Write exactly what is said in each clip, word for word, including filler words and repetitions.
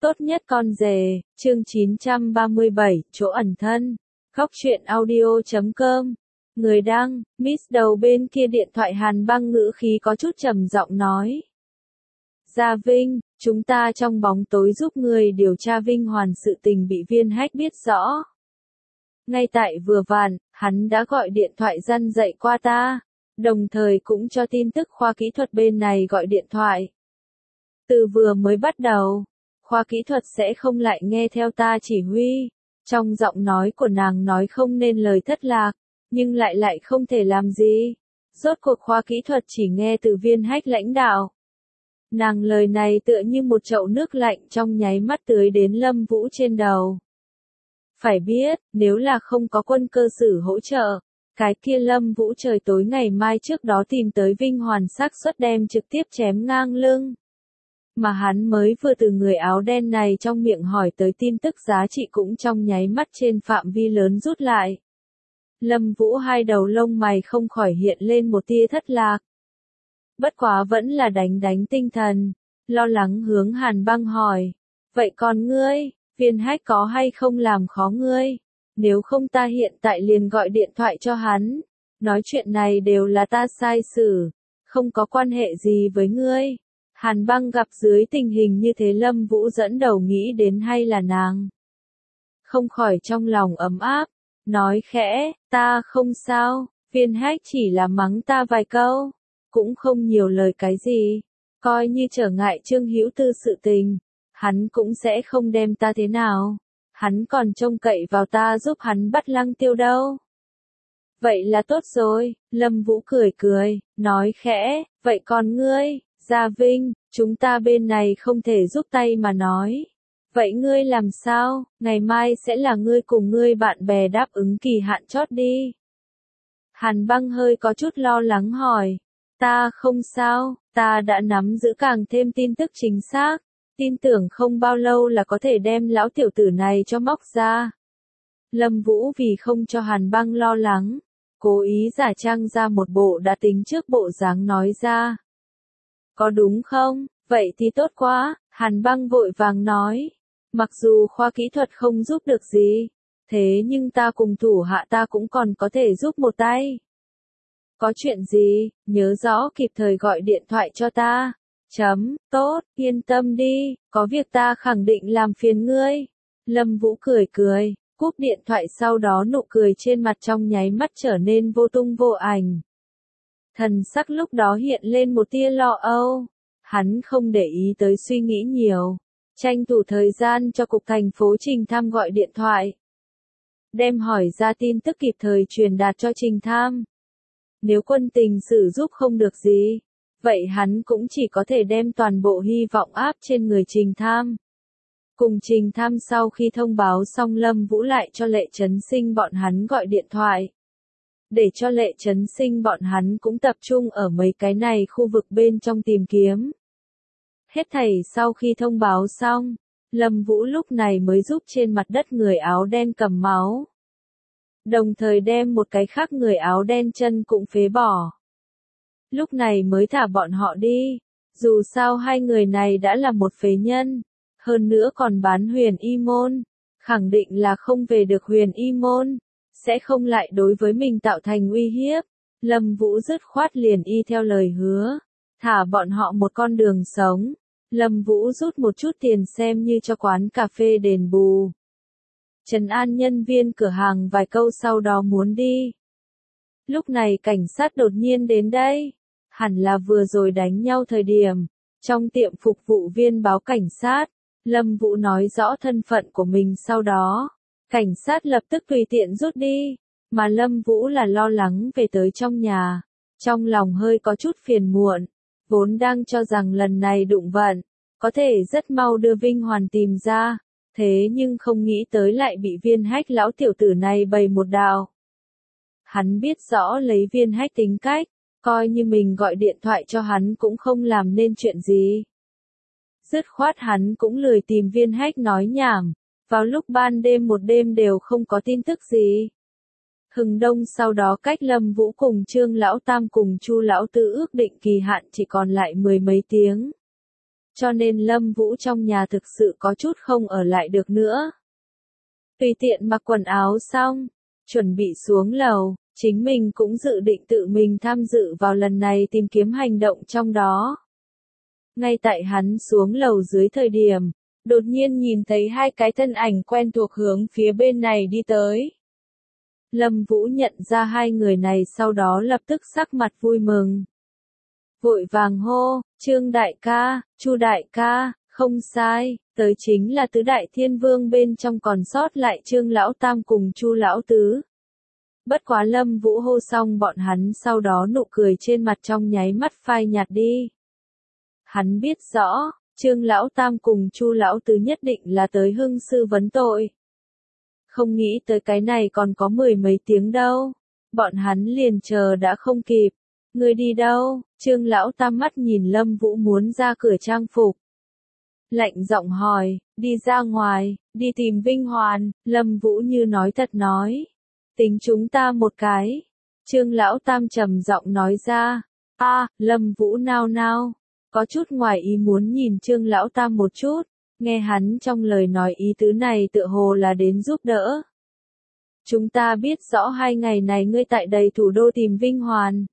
Tốt nhất con rể, chương chín trăm ba mươi bảy, chỗ ẩn thân. Góc truyện audio chấm com. Người đăng, Miss đầu bên kia điện thoại Hàn Băng ngữ khí có chút trầm giọng nói. Gia Vinh, chúng ta trong bóng tối giúp người điều tra Vinh Hoàn sự tình bị viên hack biết rõ. Ngay tại vừa vặn, hắn đã gọi điện thoại răn dạy qua ta, đồng thời cũng cho tin tức khoa kỹ thuật bên này gọi điện thoại. Từ vừa mới bắt đầu, khoa kỹ thuật sẽ không lại nghe theo ta chỉ huy. Trong giọng nói của nàng nói không nên lời thất lạc, nhưng lại lại không thể làm gì. Rốt cuộc khoa kỹ thuật chỉ nghe từ viên hack lãnh đạo. Nàng lời này tựa như một chậu nước lạnh trong nháy mắt tưới đến Lâm Vũ trên đầu. Phải biết, nếu là không có quân cơ sử hỗ trợ, cái kia Lâm Vũ trời tối ngày mai trước đó tìm tới Vinh Hoàn xác suất đem trực tiếp chém ngang lưng. Mà hắn mới vừa từ người áo đen này trong miệng hỏi tới tin tức giá trị cũng trong nháy mắt trên phạm vi lớn rút lại. Lâm Vũ hai đầu lông mày không khỏi hiện lên một tia thất lạc. Bất quá vẫn là đánh đánh tinh thần, lo lắng hướng Hàn Băng hỏi. Vậy còn ngươi, viên hack có hay không làm khó ngươi? Nếu không ta hiện tại liền gọi điện thoại cho hắn. Nói chuyện này đều là ta sai xử, không có quan hệ gì với ngươi. Hàn Băng gặp dưới tình hình như thế Lâm Vũ dẫn đầu nghĩ đến hay là nàng. Không khỏi trong lòng ấm áp, nói khẽ, ta không sao, viên hack chỉ là mắng ta vài câu, cũng không nhiều lời cái gì, coi như trở ngại Trương Hữu Tư sự tình, hắn cũng sẽ không đem ta thế nào, hắn còn trông cậy vào ta giúp hắn bắt Lăng Tiêu đâu. Vậy là tốt rồi, Lâm Vũ cười cười, nói khẽ, vậy còn ngươi? Gia Vinh, chúng ta bên này không thể giúp tay mà nói. Vậy ngươi làm sao, ngày mai sẽ là ngươi cùng ngươi bạn bè đáp ứng kỳ hạn chót đi. Hàn Băng hơi có chút lo lắng hỏi. Ta không sao, ta đã nắm giữ càng thêm tin tức chính xác. Tin tưởng không bao lâu là có thể đem lão tiểu tử này cho móc ra. Lâm Vũ vì không cho Hàn Băng lo lắng, cố ý giả trang ra một bộ đã tính trước bộ dáng nói ra. Có đúng không? Vậy thì tốt quá, Hàn Băng vội vàng nói. Mặc dù khoa kỹ thuật không giúp được gì, thế nhưng ta cùng thủ hạ ta cũng còn có thể giúp một tay. Có chuyện gì, nhớ rõ kịp thời gọi điện thoại cho ta. Chấm, tốt, yên tâm đi, có việc ta khẳng định làm phiền ngươi. Lâm Vũ cười cười, cúp điện thoại sau đó nụ cười trên mặt trong nháy mắt trở nên vô tung vô ảnh. Thần sắc lúc đó hiện lên một tia lo âu, hắn không để ý tới suy nghĩ nhiều, tranh thủ thời gian cho cục thành phố Trình Tham gọi điện thoại. Đem hỏi ra tin tức kịp thời truyền đạt cho Trình Tham. Nếu quân tình sử giúp không được gì, vậy hắn cũng chỉ có thể đem toàn bộ hy vọng áp trên người Trình Tham. Cùng Trình Tham sau khi thông báo xong Lâm Vũ lại cho Lệ Chấn Sinh bọn hắn gọi điện thoại. Để cho Lệ Chấn Sinh bọn hắn cũng tập trung ở mấy cái này khu vực bên trong tìm kiếm. Hết thảy sau khi thông báo xong, Lâm Vũ lúc này mới giúp trên mặt đất người áo đen cầm máu. Đồng thời đem một cái khác người áo đen chân cũng phế bỏ. Lúc này mới thả bọn họ đi, dù sao hai người này đã là một phế nhân, hơn nữa còn bán Huyền Y Môn, khẳng định là không về được Huyền Y Môn. Sẽ không lại đối với mình tạo thành uy hiếp. Lâm Vũ dứt khoát liền y theo lời hứa, thả bọn họ một con đường sống. Lâm Vũ rút một chút tiền xem như cho quán cà phê đền bù. Trấn an nhân viên cửa hàng vài câu sau đó muốn đi. Lúc này cảnh sát đột nhiên đến đây, hẳn là vừa rồi đánh nhau thời điểm, trong tiệm phục vụ viên báo cảnh sát, Lâm Vũ nói rõ thân phận của mình sau đó. Cảnh sát lập tức tùy tiện rút đi, mà Lâm Vũ là lo lắng về tới trong nhà, trong lòng hơi có chút phiền muộn, vốn đang cho rằng lần này đụng vận, có thể rất mau đưa Vinh Hoàn tìm ra, thế nhưng không nghĩ tới lại bị viên hack lão tiểu tử này bày một đạo. Hắn biết rõ lấy viên hack tính cách, coi như mình gọi điện thoại cho hắn cũng không làm nên chuyện gì. Dứt khoát hắn cũng lười tìm viên hack nói nhảm. Vào lúc ban đêm một đêm đều không có tin tức gì. Hừng đông sau đó cách Lâm Vũ cùng Trương Lão Tam cùng Chu Lão Tứ ước định kỳ hạn chỉ còn lại mười mấy tiếng. cho nên Lâm Vũ trong nhà thực sự có chút không ở lại được nữa. Tùy tiện mặc quần áo xong, chuẩn bị xuống lầu, chính mình cũng dự định tự mình tham dự vào lần này tìm kiếm hành động trong đó. Ngay tại hắn xuống lầu dưới thời điểm, đột nhiên nhìn thấy hai cái thân ảnh quen thuộc hướng phía bên này đi tới. Lâm Vũ nhận ra hai người này sau đó lập tức sắc mặt vui mừng. Vội vàng hô, Trương đại ca, Chu đại ca, không sai, tới chính là tứ đại thiên vương bên trong còn sót lại Trương lão tam cùng Chu lão tứ. Bất quá Lâm Vũ hô xong bọn hắn sau đó nụ cười trên mặt trong nháy mắt phai nhạt đi. Hắn biết rõ, Trương lão tam cùng Chu lão tứ nhất định là tới hưng sư vấn tội. Không nghĩ tới cái này còn có mười mấy tiếng đâu. Bọn hắn liền chờ đã không kịp. Người đi đâu? Trương lão tam mắt nhìn Lâm Vũ muốn ra cửa trang phục. Lạnh giọng hỏi, đi ra ngoài, đi tìm Vinh Hoàn. Lâm Vũ như nói thật nói. Tính chúng ta một cái. Trương lão tam trầm giọng nói ra. A, à, Lâm Vũ nao nao. Có chút ngoài ý muốn nhìn Trương lão tam một chút. Nghe hắn trong lời nói ý tứ này tựa hồ là đến giúp đỡ. Chúng ta biết rõ hai ngày này ngươi tại đầy thủ đô tìm Vinh Hoàn.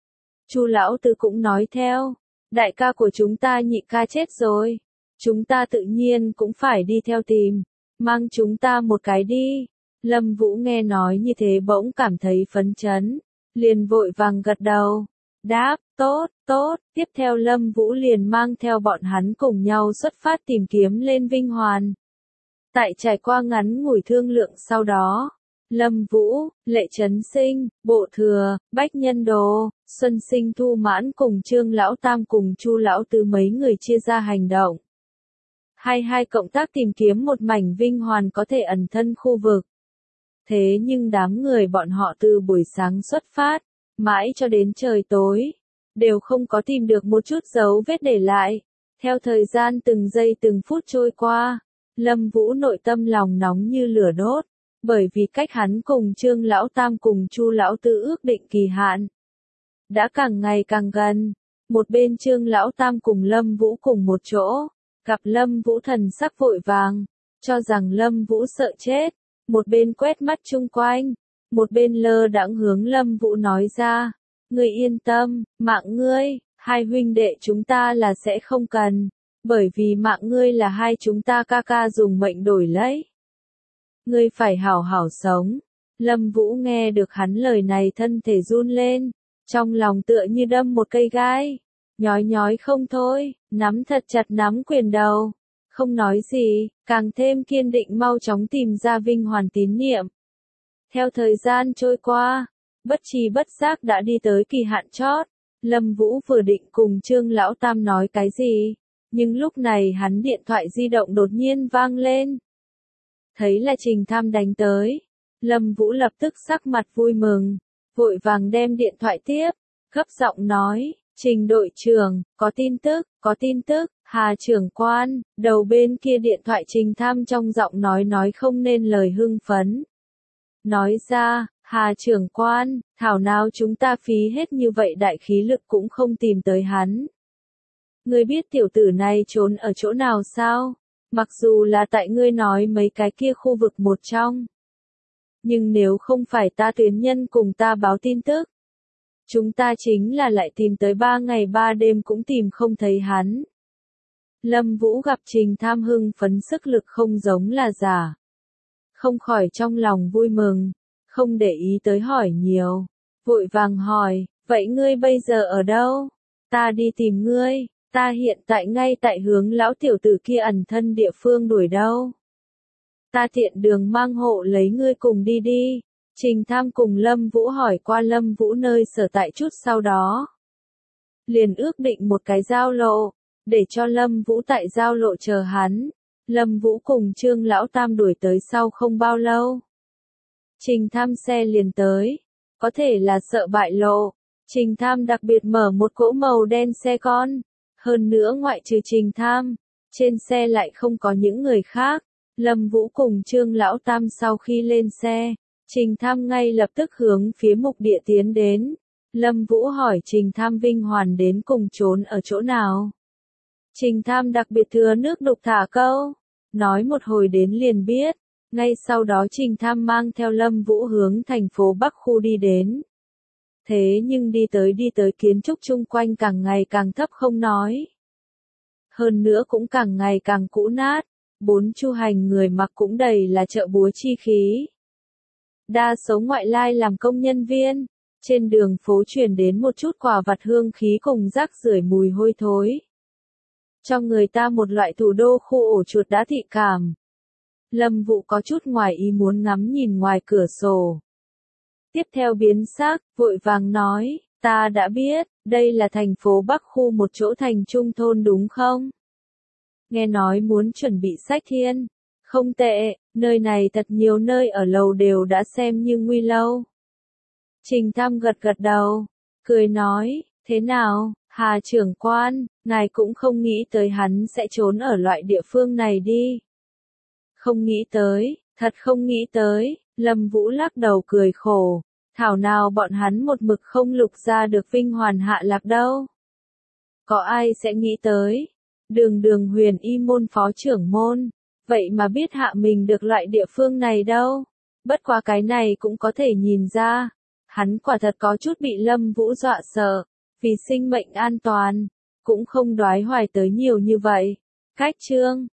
Chu lão tứ cũng nói theo, đại ca của chúng ta nhị ca chết rồi. Chúng ta tự nhiên cũng phải đi theo tìm, mang chúng ta một cái đi. Lâm Vũ nghe nói như thế bỗng cảm thấy phấn chấn, liền vội vàng gật đầu. Đáp, tốt, tốt, tiếp theo Lâm Vũ liền mang theo bọn hắn cùng nhau xuất phát tìm kiếm lên Vinh Hoàn. Tại trải qua ngắn ngủi thương lượng sau đó, Lâm Vũ, Lệ Trấn Sinh, Bộ Thừa, Bách Nhân Đồ, Xuân Sinh Thu Mãn cùng Trương lão tam cùng Chu lão tứ mấy người chia ra hành động. Hai hai cộng tác tìm kiếm một mảnh Vinh Hoàn có thể ẩn thân khu vực. Thế nhưng đám người bọn họ từ buổi sáng xuất phát, mãi cho đến trời tối, đều không có tìm được một chút dấu vết để lại. Theo thời gian từng giây từng phút trôi qua, Lâm Vũ nội tâm lòng nóng như lửa đốt, bởi vì cách hắn cùng Trương lão tam cùng Chu lão tứ ước định kỳ hạn đã càng ngày càng gần. Một bên Trương lão tam cùng Lâm Vũ cùng một chỗ, gặp Lâm Vũ thần sắc vội vàng, cho rằng Lâm Vũ sợ chết, một bên quét mắt chung quanh, một bên lơ đãng hướng Lâm Vũ nói ra, ngươi yên tâm, mạng ngươi, hai huynh đệ chúng ta là sẽ không cần, bởi vì mạng ngươi là hai chúng ta ca ca dùng mệnh đổi lấy. Ngươi phải hảo hảo sống. Lâm Vũ nghe được hắn lời này thân thể run lên, trong lòng tựa như đâm một cây gai, nhói nhói không thôi, nắm thật chặt nắm quyền đầu, không nói gì, càng thêm kiên định mau chóng tìm ra Vinh Hoàn tín niệm. Theo thời gian trôi qua, bất tri bất giác đã đi tới kỳ hạn chót, Lâm Vũ vừa định cùng Trương lão tam nói cái gì, nhưng lúc này hắn điện thoại di động đột nhiên vang lên. Thấy là Trình Tham đánh tới, Lâm Vũ lập tức sắc mặt vui mừng, vội vàng đem điện thoại tiếp, gấp giọng nói, Trình đội trưởng, có tin tức, có tin tức, Hà trưởng quan. Đầu bên kia điện thoại Trình Tham trong giọng nói nói không nên lời hưng phấn. Nói ra, Hà trưởng quan, thảo nào chúng ta phí hết như vậy đại khí lực cũng không tìm tới hắn. Ngươi biết tiểu tử này trốn ở chỗ nào sao? Mặc dù là tại ngươi nói mấy cái kia khu vực một trong. Nhưng nếu không phải ta tuyến nhân cùng ta báo tin tức, chúng ta chính là lại tìm tới ba ngày ba đêm cũng tìm không thấy hắn. Lâm Vũ gặp Trình Tham hưng phấn sức lực không giống là giả. Không khỏi trong lòng vui mừng, không để ý tới hỏi nhiều. Vội vàng hỏi, vậy ngươi bây giờ ở đâu? Ta đi tìm ngươi, ta hiện tại ngay tại hướng lão tiểu tử kia ẩn thân địa phương đuổi đâu. Ta tiện đường mang hộ lấy ngươi cùng đi đi. Trình Tham cùng Lâm Vũ hỏi qua Lâm Vũ nơi sở tại chút sau đó. Liền ước định một cái giao lộ, để cho Lâm Vũ tại giao lộ chờ hắn. Lâm Vũ cùng Trương lão tam đuổi tới sau không bao lâu. Trình Tham xe liền tới, có thể là sợ bại lộ. Trình Tham đặc biệt mở một cỗ màu đen xe con, hơn nữa ngoại trừ Trình Tham, trên xe lại không có những người khác. Lâm Vũ cùng Trương lão tam sau khi lên xe, Trình Tham ngay lập tức hướng phía mục địa tiến đến. Lâm Vũ hỏi Trình Tham Vinh Hoàn đến cùng trốn ở chỗ nào. Trình Tham đặc biệt thừa nước đục thả câu, nói một hồi đến liền biết, ngay sau đó Trình Tham mang theo Lâm Vũ hướng thành phố Bắc khu đi đến. Thế nhưng đi tới đi tới kiến trúc chung quanh càng ngày càng thấp không nói. Hơn nữa cũng càng ngày càng cũ nát, bốn chu hành người mặc cũng đầy là chợ búa chi khí. Đa số ngoại lai làm công nhân viên, trên đường phố truyền đến một chút quả vặt hương khí cùng rác rưởi mùi hôi thối. Cho người ta một loại thủ đô khu ổ chuột đã thị cảm. Lâm Vũ có chút ngoài ý muốn ngắm nhìn ngoài cửa sổ. Tiếp theo biến sắc, vội vàng nói, ta đã biết, đây là thành phố Bắc khu một chỗ thành trung thôn đúng không? Nghe nói muốn chuẩn bị sách thiên. Không tệ, nơi này thật nhiều nơi ở lầu đều đã xem như nguy lâu. Trình Tham gật gật đầu, cười nói, thế nào, Hà trưởng quan, ngài cũng không nghĩ tới hắn sẽ trốn ở loại địa phương này đi. Không nghĩ tới, thật không nghĩ tới, Lâm Vũ lắc đầu cười khổ, thảo nào bọn hắn một mực không lục ra được Vinh Hoàn hạ lạc đâu. Có ai sẽ nghĩ tới, đường đường huyền y môn phó trưởng môn, vậy mà biết hạ mình được loại địa phương này đâu. Bất quá cái này cũng có thể nhìn ra, hắn quả thật có chút bị Lâm Vũ dọa sợ, vì sinh mệnh an toàn, cũng không đoái hoài tới nhiều như vậy. Cách chương